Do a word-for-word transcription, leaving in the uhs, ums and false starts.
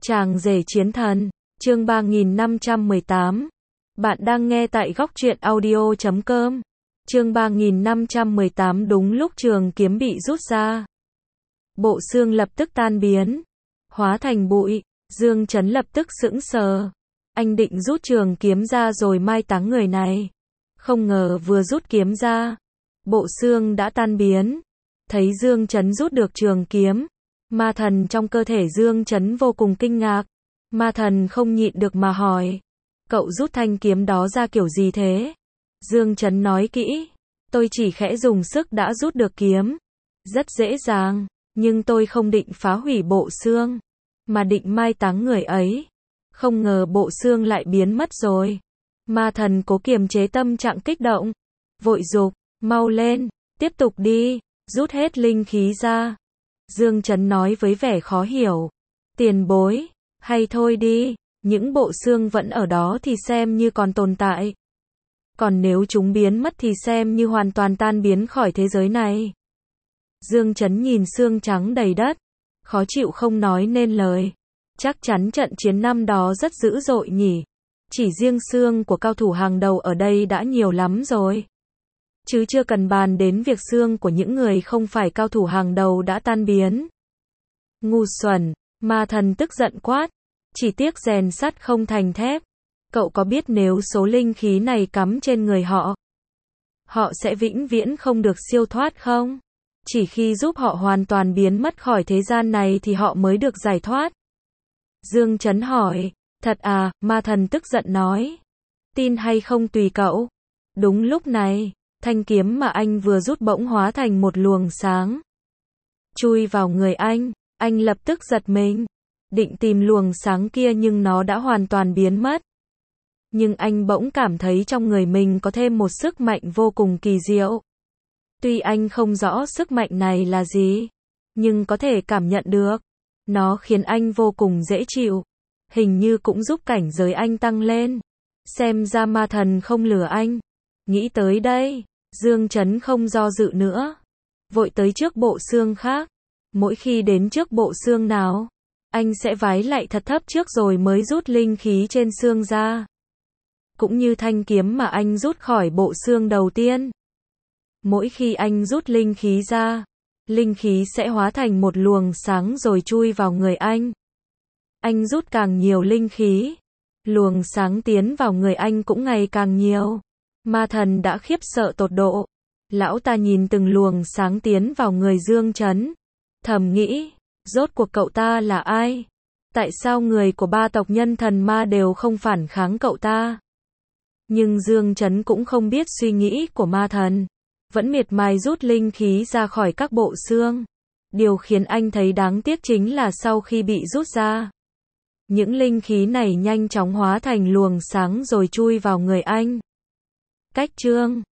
Chàng rể chiến thần, chương ba nghìn năm trăm mười tám. Bạn đang nghe tại góc truyện audio chấm com. Chương ba nghìn năm trăm mười tám. Đúng lúc trường kiếm bị rút ra, bộ xương lập tức tan biến, hóa thành bụi. Dương Chấn lập tức sững sờ. Anh định rút trường kiếm ra rồi mai táng người này. Không ngờ vừa rút kiếm ra, bộ xương đã tan biến. Thấy Dương Chấn rút được trường kiếm, ma thần trong cơ thể Dương Chấn vô cùng kinh ngạc. Ma thần không nhịn được mà hỏi, cậu rút thanh kiếm đó ra kiểu gì thế? Dương Chấn nói kỹ, tôi chỉ khẽ dùng sức đã rút được kiếm. Rất dễ dàng, nhưng tôi không định phá hủy bộ xương, mà định mai táng người ấy. Không ngờ bộ xương lại biến mất rồi. Ma thần cố kiềm chế tâm trạng kích động, vội giục, mau lên, tiếp tục đi, rút hết linh khí ra. Dương Chấn nói với vẻ khó hiểu, tiền bối, hay thôi đi, những bộ xương vẫn ở đó thì xem như còn tồn tại. Còn nếu chúng biến mất thì xem như hoàn toàn tan biến khỏi thế giới này. Dương Chấn nhìn xương trắng đầy đất, khó chịu không nói nên lời. Chắc chắn trận chiến năm đó rất dữ dội nhỉ. Chỉ riêng xương của cao thủ hàng đầu ở đây đã nhiều lắm rồi, chứ chưa cần bàn đến việc xương của những người không phải cao thủ hàng đầu đã tan biến. Ngu xuẩn, ma thần tức giận quát, chỉ tiếc rèn sắt không thành thép. Cậu có biết nếu số linh khí này cắm trên người họ, họ sẽ vĩnh viễn không được siêu thoát không? Chỉ khi giúp họ hoàn toàn biến mất khỏi thế gian này thì họ mới được giải thoát. Dương Chấn hỏi, thật à? Ma thần tức giận nói, tin hay không tùy cậu. Đúng lúc này, thanh kiếm mà anh vừa rút bỗng hóa thành một luồng sáng, chui vào người anh. Anh lập tức giật mình, định tìm luồng sáng kia nhưng nó đã hoàn toàn biến mất. Nhưng anh bỗng cảm thấy trong người mình có thêm một sức mạnh vô cùng kỳ diệu. Tuy anh không rõ sức mạnh này là gì, nhưng có thể cảm nhận được, nó khiến anh vô cùng dễ chịu, hình như cũng giúp cảnh giới anh tăng lên. Xem ra ma thần không lừa anh. Nghĩ tới đây, Dương Chấn không do dự nữa, vội tới trước bộ xương khác. Mỗi khi đến trước bộ xương nào, anh sẽ vái lạy thật thấp trước rồi mới rút linh khí trên xương ra. Cũng như thanh kiếm mà anh rút khỏi bộ xương đầu tiên. Mỗi khi anh rút linh khí ra, linh khí sẽ hóa thành một luồng sáng rồi chui vào người anh. Anh rút càng nhiều linh khí, luồng sáng tiến vào người anh cũng ngày càng nhiều. Ma thần đã khiếp sợ tột độ. Lão ta nhìn từng luồng sáng tiến vào người Dương Chấn, thầm nghĩ, rốt cuộc cậu ta là ai? Tại sao người của ba tộc nhân thần ma đều không phản kháng cậu ta? Nhưng Dương Chấn cũng không biết suy nghĩ của ma thần, vẫn miệt mài rút linh khí ra khỏi các bộ xương. Điều khiến anh thấy đáng tiếc chính là sau khi bị rút ra, những linh khí này nhanh chóng hóa thành luồng sáng rồi chui vào người anh. Cách chương